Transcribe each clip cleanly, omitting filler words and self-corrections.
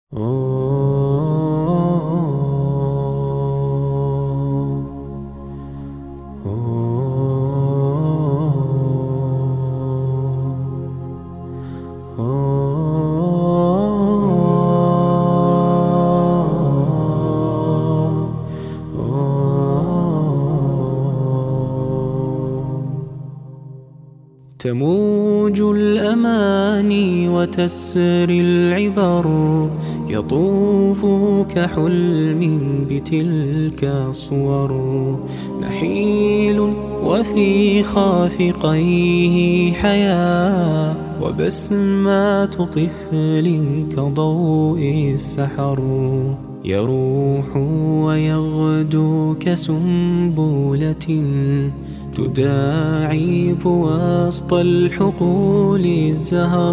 تموج الأماني وتسري العبر، يطوف كحلم بتلك الصور. نحيل وفي خافقيه حياة، وبسمات طفل كضوء السحر. يروح ويغدو كسنبلة تداعب وسط الحقول الزهر،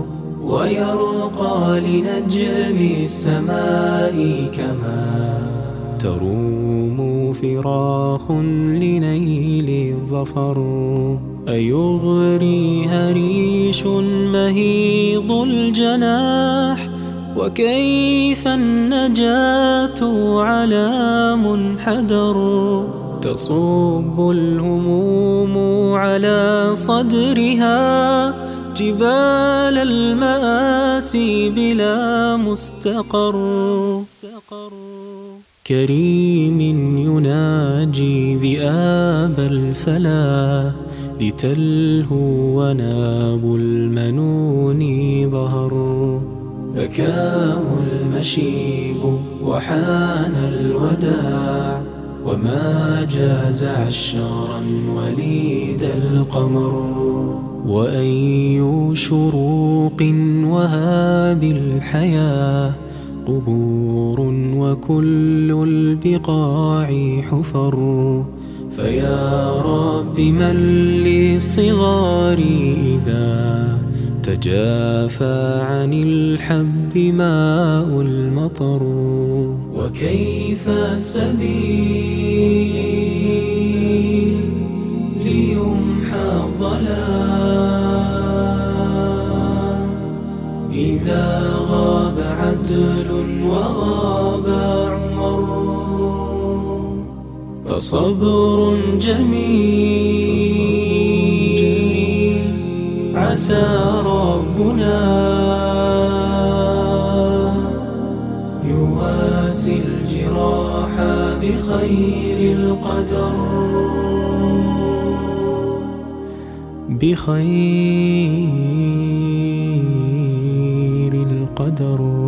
ويرقى لنجم السماء كما تروم فراخ لنيل الظفر. أيغري هريش مهيض الجناح، وكيف النجاة على منحدر. تصب الهموم على صدرها جبال المآسي بلا مستقر. كريم يناجي ذئاب الفلا لتلهو وناب المنون ظهر. بكاه المشيب وحان الوداع، وما جاز عشرا وليد القمر. وأي شروق وهذه الحياة قبور، وكل البقاع حفر. فيا رب من للصغار إذا تجافى عن الحب ماء المطر. وكيف السبيل ليمحى الظلام، إذا غاب عدل وغاب عمر. فصبر جميل عسى ربنا يواسي الجراح بخير القدر. بخير القدر.